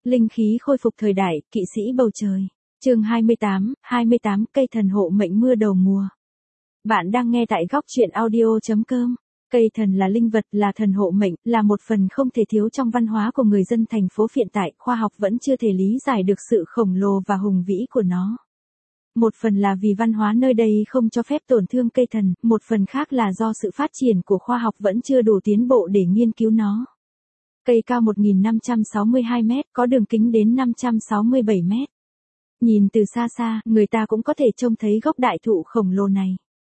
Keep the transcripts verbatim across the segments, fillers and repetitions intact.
Linh khí khôi phục thời đại, kỵ sĩ bầu trời. Chương hai mươi tám, hai mươi tám cây thần hộ mệnh mưa đầu mùa. Bạn đang nghe tại góc truyện audio chấm com. Cây thần là linh vật, là thần hộ mệnh, là một phần không thể thiếu trong văn hóa của người dân thành phố hiện tại. Khoa học vẫn chưa thể lý giải được sự khổng lồ và hùng vĩ của nó. Một phần là vì văn hóa nơi đây không cho phép tổn thương cây thần, một phần khác là do sự phát triển của khoa học vẫn chưa đủ tiến bộ để nghiên cứu nó. Cây cao một nghìn năm trăm sáu mươi hai mét, có đường kính đến năm trăm sáu mươi bảy mét. Nhìn từ xa xa, người ta cũng có thể trông thấy gốc đại thụ khổng lồ này.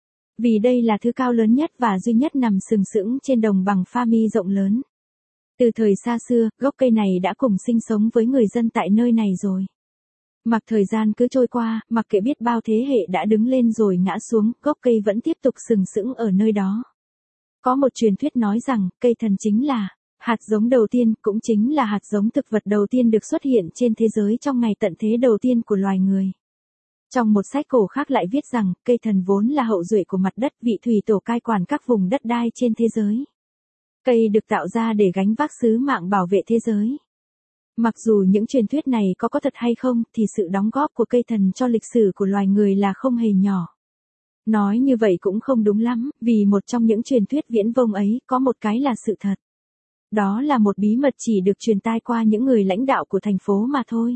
Vì đây là thứ cao lớn nhất và duy nhất nằm sừng sững trên đồng bằng Pha Mi rộng lớn. Từ thời xa xưa, gốc cây này đã cùng sinh sống với người dân tại nơi này rồi. Mặc thời gian cứ trôi qua, mặc kệ biết bao thế hệ đã đứng lên rồi ngã xuống, gốc cây vẫn tiếp tục sừng sững ở nơi đó. Có một truyền thuyết nói rằng, cây thần chính là hạt giống đầu tiên, cũng chính là hạt giống thực vật đầu tiên được xuất hiện trên thế giới trong ngày tận thế đầu tiên của loài người. Trong một sách cổ khác lại viết rằng, cây thần vốn là hậu duệ của mặt đất, vị thủy tổ cai quản các vùng đất đai trên thế giới. Cây được tạo ra để gánh vác sứ mạng bảo vệ thế giới. Mặc dù những truyền thuyết này có có thật hay không, thì sự đóng góp của cây thần cho lịch sử của loài người là không hề nhỏ. Nói như vậy cũng không đúng lắm, vì một trong những truyền thuyết viễn vông ấy có một cái là sự thật. Đó là một bí mật chỉ được truyền tai qua những người lãnh đạo của thành phố mà thôi.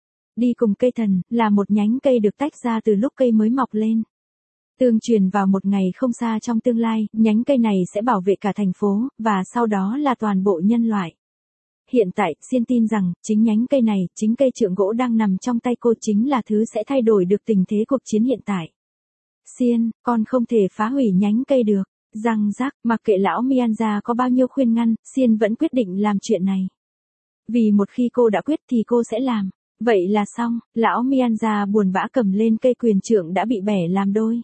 Đi cùng cây thần, là một nhánh cây được tách ra từ lúc cây mới mọc lên. Tương truyền vào một ngày không xa trong tương lai, nhánh cây này sẽ bảo vệ cả thành phố, và sau đó là toàn bộ nhân loại. Hiện tại, Xiên tin rằng, chính nhánh cây này, chính cây trượng gỗ đang nằm trong tay cô chính là thứ sẽ thay đổi được tình thế cuộc chiến hiện tại. Xiên, con không thể phá hủy nhánh cây được. Răng rắc, mặc kệ lão Mianza có bao nhiêu khuyên ngăn, Xiên vẫn quyết định làm chuyện này. Vì một khi cô đã quyết thì cô sẽ làm. Vậy là xong, lão Mianza buồn bã cầm lên cây quyền trượng đã bị bẻ làm đôi.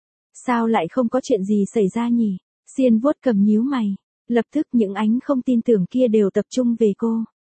Sao lại không có chuyện gì xảy ra nhỉ? Xiên vuốt cầm nhíu mày. Lập tức những ánh không tin tưởng kia đều tập trung về cô.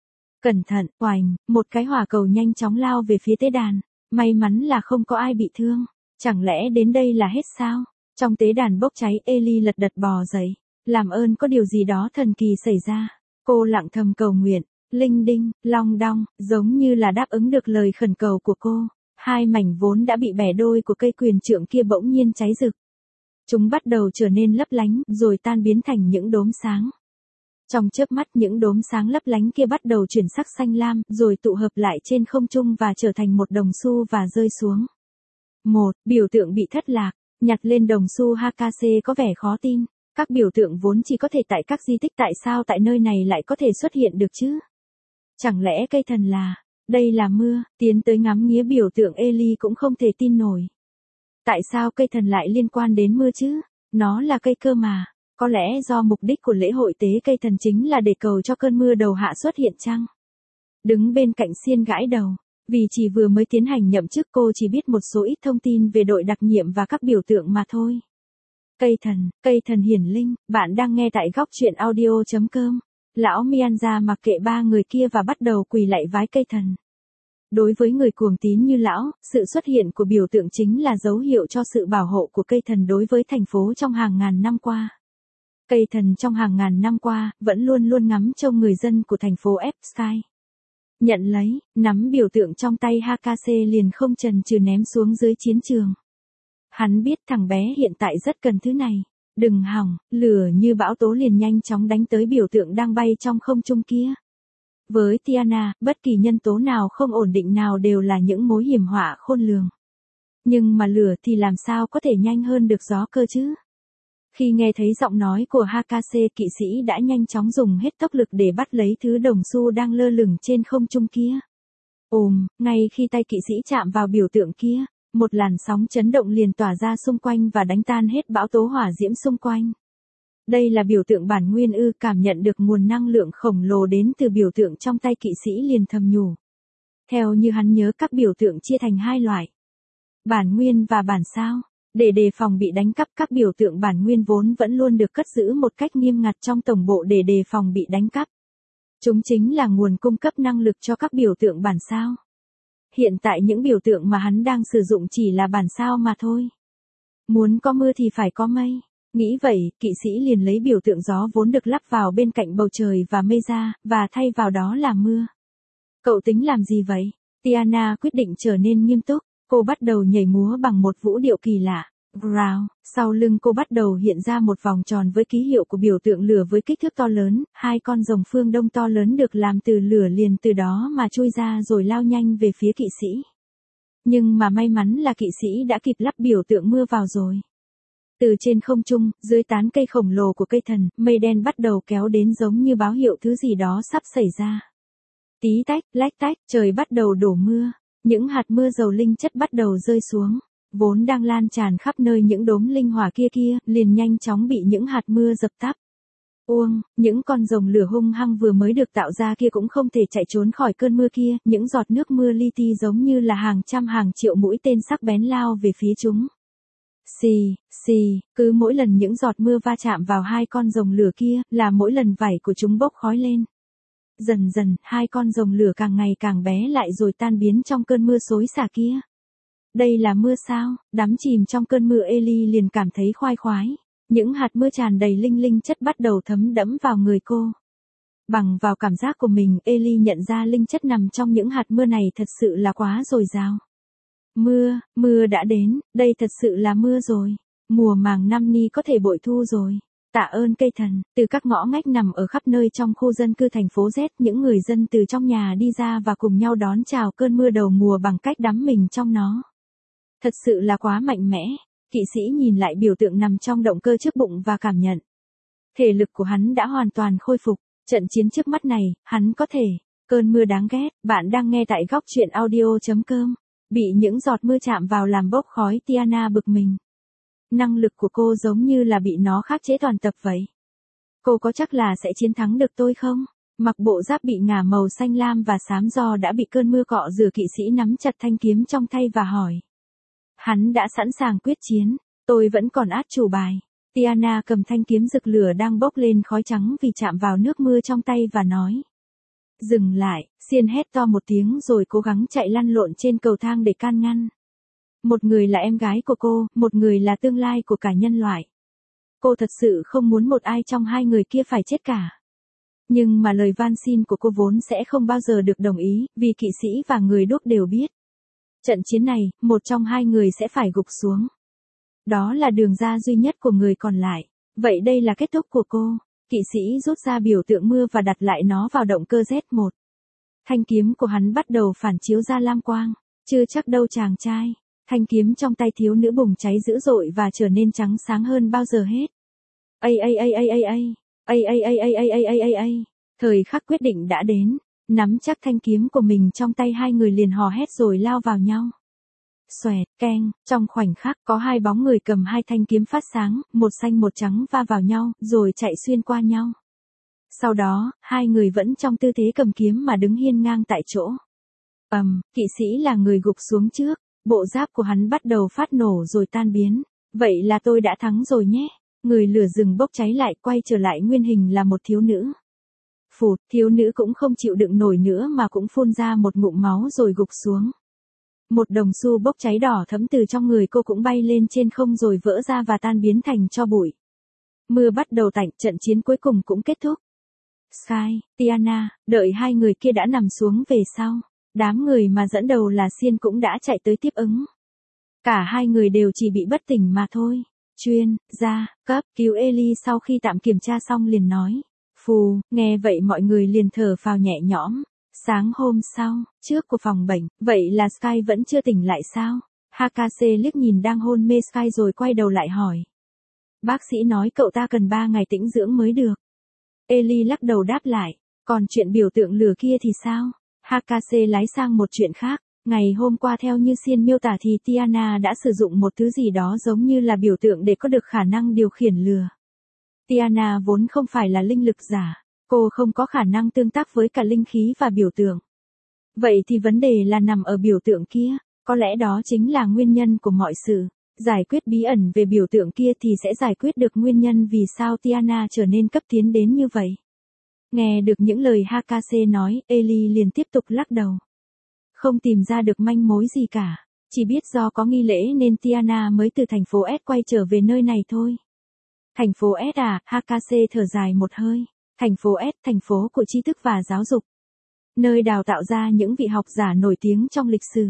Cẩn thận, oành, một cái hỏa cầu nhanh chóng lao về phía tế đàn. May mắn là không có ai bị thương. Chẳng lẽ đến đây là hết sao? Trong tế đàn bốc cháy, Eli lật đật bò dậy. Làm ơn có điều gì đó thần kỳ xảy ra. Cô lặng thầm cầu nguyện. Linh đinh, long đong, giống như là đáp ứng được lời khẩn cầu của cô. Hai mảnh vốn đã bị bẻ đôi của cây quyền trượng kia bỗng nhiên cháy rực. Chúng bắt đầu trở nên lấp lánh, rồi tan biến thành những đốm sáng. Trong chớp mắt những đốm sáng lấp lánh kia bắt đầu chuyển sắc xanh lam, rồi tụ hợp lại trên không trung và trở thành một đồng xu và rơi xuống. Một, biểu tượng bị thất lạc. Nhặt lên đồng xu Hakase có vẻ khó tin. Các biểu tượng vốn chỉ có thể tại các di tích, tại sao tại nơi này lại có thể xuất hiện được chứ? Chẳng lẽ cây thần là, đây là mưa, tiến tới ngắm nghía biểu tượng Eli cũng không thể tin nổi. Tại sao cây thần lại liên quan đến mưa chứ? Nó là cây cơ mà. Có lẽ do mục đích của lễ hội tế cây thần chính là để cầu cho cơn mưa đầu hạ xuất hiện chăng? Đứng bên cạnh Xiên gãi đầu. Vì chỉ vừa mới tiến hành nhậm chức cô chỉ biết một số ít thông tin về đội đặc nhiệm và các biểu tượng mà thôi. Cây thần, cây thần hiển linh, bạn đang nghe tại góc truyện audio chấm com. Lão Mianza mặc kệ ba người kia và bắt đầu quỳ lạy vái cây thần. Đối với người cuồng tín như lão, sự xuất hiện của biểu tượng chính là dấu hiệu cho sự bảo hộ của cây thần đối với thành phố trong hàng ngàn năm qua. Cây thần trong hàng ngàn năm qua, vẫn luôn luôn ngắm trông người dân của thành phố F-Sky. Nhận lấy, nắm biểu tượng trong tay Hakase liền không chần chừ ném xuống dưới chiến trường. Hắn biết thằng bé hiện tại rất cần thứ này. Đừng hỏng, lửa như bão tố liền nhanh chóng đánh tới biểu tượng đang bay trong không trung kia. Với Tiana, bất kỳ nhân tố nào không ổn định nào đều là những mối hiểm họa khôn lường. Nhưng mà lửa thì làm sao có thể nhanh hơn được gió cơ chứ? Khi nghe thấy giọng nói của Hakase, kỵ sĩ đã nhanh chóng dùng hết tốc lực để bắt lấy thứ đồng xu đang lơ lửng trên không trung kia. Ồm, ngay khi tay kỵ sĩ chạm vào biểu tượng kia, một làn sóng chấn động liền tỏa ra xung quanh và đánh tan hết bão tố hỏa diễm xung quanh. Đây là biểu tượng bản nguyên ư? Cảm nhận được nguồn năng lượng khổng lồ đến từ biểu tượng trong tay kỵ sĩ liền thầm nhủ. Theo như hắn nhớ các biểu tượng chia thành hai loại. Bản nguyên và bản sao. Để đề phòng bị đánh cắp, các biểu tượng bản nguyên vốn vẫn luôn được cất giữ một cách nghiêm ngặt trong tổng bộ để đề phòng bị đánh cắp. Chúng chính là nguồn cung cấp năng lực cho các biểu tượng bản sao. Hiện tại những biểu tượng mà hắn đang sử dụng chỉ là bản sao mà thôi. Muốn có mưa thì phải có mây. Nghĩ vậy, kỵ sĩ liền lấy biểu tượng gió vốn được lắp vào bên cạnh bầu trời và mây ra, và thay vào đó là mưa. Cậu tính làm gì vậy? Tiana quyết định trở nên nghiêm túc, cô bắt đầu nhảy múa bằng một vũ điệu kỳ lạ. Ground, sau lưng cô bắt đầu hiện ra một vòng tròn với ký hiệu của biểu tượng lửa với kích thước to lớn, hai con rồng phương Đông to lớn được làm từ lửa liền từ đó mà chui ra rồi lao nhanh về phía kỵ sĩ. Nhưng mà may mắn là kỵ sĩ đã kịp lắp biểu tượng mưa vào rồi. Từ trên không trung, dưới tán cây khổng lồ của cây thần, mây đen bắt đầu kéo đến giống như báo hiệu thứ gì đó sắp xảy ra. Tí tách, lách tách, trời bắt đầu đổ mưa. Những hạt mưa dầu linh chất bắt đầu rơi xuống. Vốn đang lan tràn khắp nơi những đốm linh hỏa kia kia, liền nhanh chóng bị những hạt mưa dập tắt. Uông, những con rồng lửa hung hăng vừa mới được tạo ra kia cũng không thể chạy trốn khỏi cơn mưa kia, những giọt nước mưa li ti giống như là hàng trăm hàng triệu mũi tên sắc bén lao về phía chúng. Xì, xì, cứ mỗi lần những giọt mưa va chạm vào hai con rồng lửa kia, là mỗi lần vảy của chúng bốc khói lên. Dần dần, hai con rồng lửa càng ngày càng bé lại rồi tan biến trong cơn mưa xối xả kia. Đây là mưa sao? Đắm chìm trong cơn mưa Ellie liền cảm thấy khoai khoái. Những hạt mưa tràn đầy linh linh chất bắt đầu thấm đẫm vào người cô. Bằng vào cảm giác của mình, Ellie nhận ra linh chất nằm trong những hạt mưa này thật sự là quá dồi dào. Mưa, mưa đã đến, đây thật sự là mưa rồi. Mùa màng năm ni có thể bội thu rồi. Tạ ơn cây thần, từ các ngõ ngách nằm ở khắp nơi trong khu dân cư thành phố Z, những người dân từ trong nhà đi ra và cùng nhau đón chào cơn mưa đầu mùa bằng cách đắm mình trong nó. Thật sự là quá mạnh mẽ. Kỵ sĩ nhìn lại biểu tượng nằm trong động cơ trước bụng và cảm nhận. Thể lực của hắn đã hoàn toàn khôi phục. Trận chiến trước mắt này, hắn có thể. Cơn mưa đáng ghét, bạn đang nghe tại góc truyện audio chấm com. Bị những giọt mưa chạm vào làm bốc khói, Tiana bực mình. Năng lực của cô giống như là bị nó khắc chế toàn tập vậy. Cô có chắc là sẽ chiến thắng được tôi không? Mặc bộ giáp bị ngả màu xanh lam và xám do đã bị cơn mưa cọ rửa, kỵ sĩ nắm chặt thanh kiếm trong tay và hỏi. Hắn đã sẵn sàng quyết chiến, tôi vẫn còn át chủ bài. Tiana cầm thanh kiếm rực lửa đang bốc lên khói trắng vì chạm vào nước mưa trong tay và nói. Dừng lại, Xiên hét to một tiếng rồi cố gắng chạy lăn lộn trên cầu thang để can ngăn. Một người là em gái của cô, một người là tương lai của cả nhân loại. Cô thật sự không muốn một ai trong hai người kia phải chết cả. Nhưng mà lời van xin của cô vốn sẽ không bao giờ được đồng ý, vì kỵ sĩ và người đuốc đều biết. Trận chiến này, một trong hai người sẽ phải gục xuống. Đó là đường ra duy nhất của người còn lại. Vậy đây là kết thúc của cô. Kỵ sĩ rút ra biểu tượng mưa và đặt lại nó vào động cơ Z một. Thanh kiếm của hắn bắt đầu phản chiếu ra lam quang. Chưa chắc đâu chàng trai. Thanh kiếm trong tay thiếu nữ bùng cháy dữ dội và trở nên trắng sáng hơn bao giờ hết. Ây ây ây ây ây ây. Ây ây ây ây ây ây ây ây ây. Thời khắc quyết định đã đến. Nắm chắc thanh kiếm của mình trong tay, hai người liền hò hét rồi lao vào nhau. Xoẹt, keng, trong khoảnh khắc có hai bóng người cầm hai thanh kiếm phát sáng, một xanh một trắng va vào nhau, rồi chạy xuyên qua nhau. Sau đó, hai người vẫn trong tư thế cầm kiếm mà đứng hiên ngang tại chỗ. Ầm, um, kỵ sĩ là người gục xuống trước, bộ giáp của hắn bắt đầu phát nổ rồi tan biến. Vậy là tôi đã thắng rồi nhé. Người lửa rừng bốc cháy lại, quay trở lại nguyên hình là một thiếu nữ. Phụt, thiếu nữ cũng không chịu đựng nổi nữa mà cũng phun ra một ngụm máu rồi gục xuống. Một đồng xu bốc cháy đỏ thẫm từ trong người cô cũng bay lên trên không rồi vỡ ra và tan biến thành tro bụi. Mưa bắt đầu tạnh, trận chiến cuối cùng cũng kết thúc. Sky, Tiana, đợi hai người kia đã nằm xuống về sau. Đám người mà dẫn đầu là Xiên cũng đã chạy tới tiếp ứng. Cả hai người đều chỉ bị bất tỉnh mà thôi. Chuyên gia cấp cứu Ellie sau khi tạm kiểm tra xong liền nói. Phù, nghe vậy mọi người liền thở phào nhẹ nhõm. Sáng hôm sau, trước của phòng bệnh, vậy là Sky vẫn chưa tỉnh lại sao? Hakase liếc nhìn đang hôn mê Sky rồi quay đầu lại hỏi. Bác sĩ nói cậu ta cần ba ngày tĩnh dưỡng mới được. Ellie lắc đầu đáp lại. Còn chuyện biểu tượng lửa kia thì sao? Hakase lái sang một chuyện khác. Ngày hôm qua theo như Xiên miêu tả thì Tiana đã sử dụng một thứ gì đó giống như là biểu tượng để có được khả năng điều khiển lửa. Tiana vốn không phải là linh lực giả. Cô không có khả năng tương tác với cả linh khí và biểu tượng. Vậy thì vấn đề là nằm ở biểu tượng kia. Có lẽ đó chính là nguyên nhân của mọi sự. Giải quyết bí ẩn về biểu tượng kia thì sẽ giải quyết được nguyên nhân vì sao Tiana trở nên cấp tiến đến như vậy. Nghe được những lời Hakase nói, Ellie liền tiếp tục lắc đầu. Không tìm ra được manh mối gì cả. Chỉ biết do có nghi lễ nên Tiana mới từ thành phố S quay trở về nơi này thôi. Thành phố S à, Hakase thở dài một hơi. Thành phố S, thành phố của tri thức và giáo dục. nơi đào tạo ra những vị học giả nổi tiếng trong lịch sử.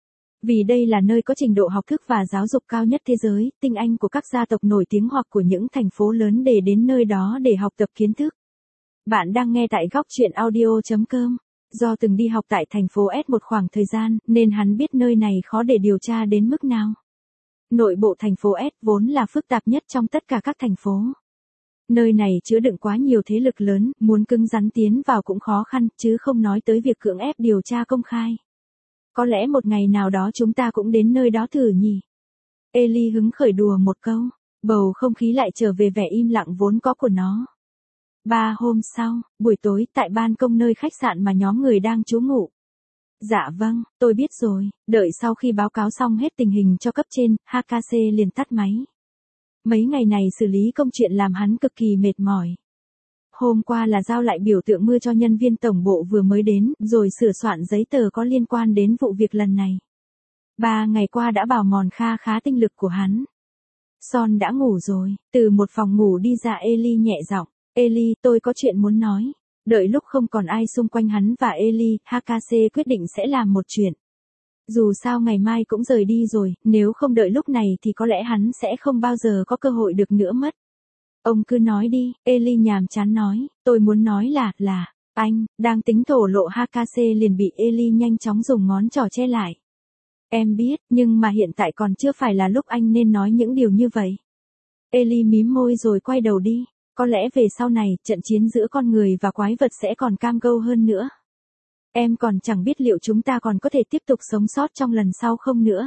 Vì đây là nơi có trình độ học thức và giáo dục cao nhất thế giới, tinh anh của các gia tộc nổi tiếng hoặc của những thành phố lớn để đến nơi đó để học tập kiến thức. Bạn đang nghe tại góc chuyện audio chấm com. Do từng đi học tại thành phố S một khoảng thời gian, nên hắn biết nơi này khó để điều tra đến mức nào. Nội bộ thành phố S vốn là phức tạp nhất trong tất cả các thành phố. Nơi này chứa đựng quá nhiều thế lực lớn, muốn cứng rắn tiến vào cũng khó khăn, chứ không nói tới việc cưỡng ép điều tra công khai. Có lẽ một ngày nào đó chúng ta cũng đến nơi đó thử nhỉ. Ellie hứng khởi đùa một câu, bầu không khí lại trở về vẻ im lặng vốn có của nó. Ba hôm sau, buổi tối, tại ban công nơi khách sạn mà nhóm người đang trú ngụ. Dạ vâng, tôi biết rồi, đợi sau khi báo cáo xong hết tình hình cho cấp trên, hát ca xê liền tắt máy. Mấy ngày này xử lý công chuyện làm hắn cực kỳ mệt mỏi. Hôm qua là giao lại biểu tượng mưa cho nhân viên tổng bộ vừa mới đến, rồi sửa soạn giấy tờ có liên quan đến vụ việc lần này. Ba ngày qua đã bào mòn kha khá tinh lực của hắn. Son đã ngủ rồi, từ một phòng ngủ đi ra Ellie nhẹ giọng, Ellie, tôi có chuyện muốn nói. Đợi lúc không còn ai xung quanh hắn và Ellie, hát ca xê quyết định sẽ làm một chuyện. Dù sao ngày mai cũng rời đi rồi, nếu không đợi lúc này thì có lẽ hắn sẽ không bao giờ có cơ hội được nữa mất. Ông cứ nói đi, Ellie nhàm chán nói, tôi muốn nói là, là, anh, đang tính thổ lộ hát ca xê liền bị Ellie nhanh chóng dùng ngón trỏ che lại. Em biết, nhưng mà hiện tại còn chưa phải là lúc anh nên nói những điều như vậy. Ellie mím môi rồi quay đầu đi, có lẽ về sau này, trận chiến giữa con người và quái vật sẽ còn cam go hơn nữa. Em còn chẳng biết liệu chúng ta còn có thể tiếp tục sống sót trong lần sau không nữa.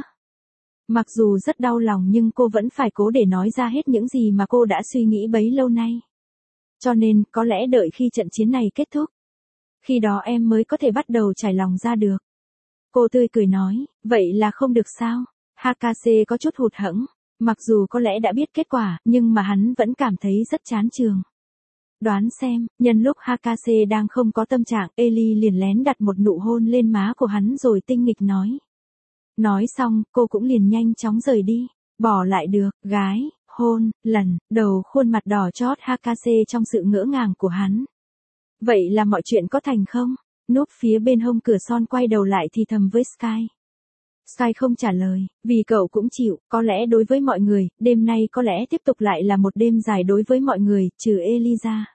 Mặc dù rất đau lòng nhưng cô vẫn phải cố để nói ra hết những gì mà cô đã suy nghĩ bấy lâu nay. Cho nên, có lẽ đợi khi trận chiến này kết thúc. Khi đó em mới có thể bắt đầu trải lòng ra được. Cô tươi cười nói, vậy là không được sao? hát ca xê có chút hụt hẫng. Mặc dù có lẽ đã biết kết quả, nhưng mà hắn vẫn cảm thấy rất chán chường. Đoán xem, nhân lúc hát ca xê đang không có tâm trạng, Ellie liền lén đặt một nụ hôn lên má của hắn rồi tinh nghịch nói. Nói xong, cô cũng liền nhanh chóng rời đi, bỏ lại được, gái, hôn, lần, đầu khuôn mặt đỏ chót hát ca xê trong sự ngỡ ngàng của hắn. Vậy là mọi chuyện có thành không? Núp phía bên hông cửa Son quay đầu lại thì thầm với Sky. Sky không trả lời, vì cậu cũng chịu, có lẽ đối với mọi người, đêm nay có lẽ tiếp tục lại là một đêm dài đối với mọi người, trừ Ellie ra.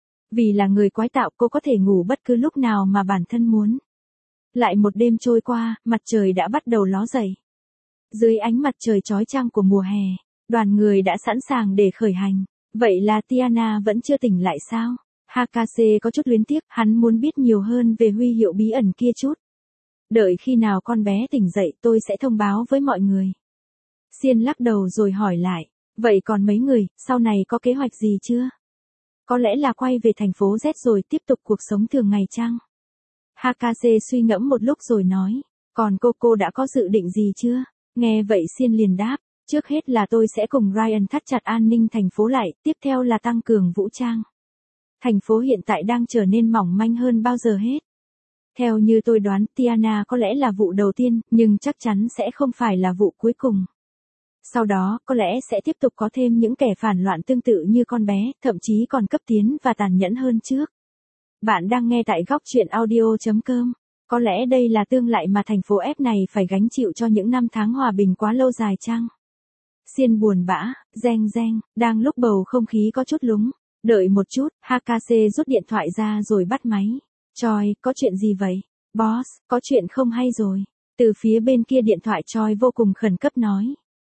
Vì là người quái tạo cô có thể ngủ bất cứ lúc nào mà bản thân muốn. Lại một đêm trôi qua, mặt trời đã bắt đầu ló dậy. Dưới ánh mặt trời chói chang của mùa hè, đoàn người đã sẵn sàng để khởi hành. Vậy là Tiana vẫn chưa tỉnh lại sao? hát ca xê có chút luyến tiếc, hắn muốn biết nhiều hơn về huy hiệu bí ẩn kia chút. Đợi khi nào con bé tỉnh dậy tôi sẽ thông báo với mọi người. Xiên lắc đầu rồi hỏi lại, vậy còn mấy người, sau này có kế hoạch gì chưa? Có lẽ là quay về thành phố Z rồi tiếp tục cuộc sống thường ngày chăng? hát ca xê suy ngẫm một lúc rồi nói, còn cô cô đã có dự định gì chưa? Nghe vậy Xiên liền đáp, trước hết là tôi sẽ cùng Ryan thắt chặt an ninh thành phố lại, tiếp theo là tăng cường vũ trang. Thành phố hiện tại đang trở nên mỏng manh hơn bao giờ hết. Theo như tôi đoán, Tiana có lẽ là vụ đầu tiên, nhưng chắc chắn sẽ không phải là vụ cuối cùng. Sau đó, có lẽ sẽ tiếp tục có thêm những kẻ phản loạn tương tự như con bé, thậm chí còn cấp tiến và tàn nhẫn hơn trước. Bạn đang nghe tại góc chuyện audio chấm com. Có lẽ đây là tương lại mà thành phố F này phải gánh chịu cho những năm tháng hòa bình quá lâu dài chăng? Xiên buồn bã, reng reng, đang lúc bầu không khí có chút lúng. Đợi một chút, hát ca xê rút điện thoại ra rồi bắt máy. Choi, có chuyện gì vậy? Boss, có chuyện không hay rồi. Từ phía bên kia điện thoại Choi vô cùng khẩn cấp nói.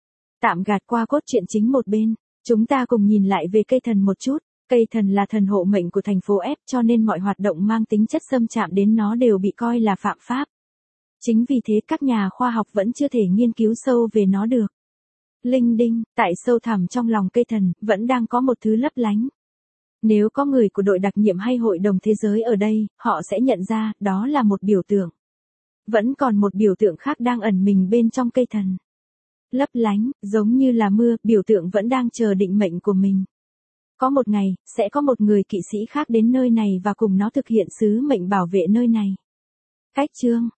Tạm gạt qua cốt truyện chính một bên, chúng ta cùng nhìn lại về cây thần một chút. Cây thần là thần hộ mệnh của thành phố F cho nên mọi hoạt động mang tính chất xâm chạm đến nó đều bị coi là phạm pháp. Chính vì thế các nhà khoa học vẫn chưa thể nghiên cứu sâu về nó được. Linh đinh, tại sâu thẳm trong lòng cây thần, vẫn đang có một thứ lấp lánh. Nếu có người của đội đặc nhiệm hay hội đồng thế giới ở đây, họ sẽ nhận ra, đó là một biểu tượng. Vẫn còn một biểu tượng khác đang ẩn mình bên trong cây thần. Lấp lánh, giống như là mưa, biểu tượng vẫn đang chờ định mệnh của mình. Có một ngày, sẽ có một người kỵ sĩ khác đến nơi này và cùng nó thực hiện sứ mệnh bảo vệ nơi này. Cách chương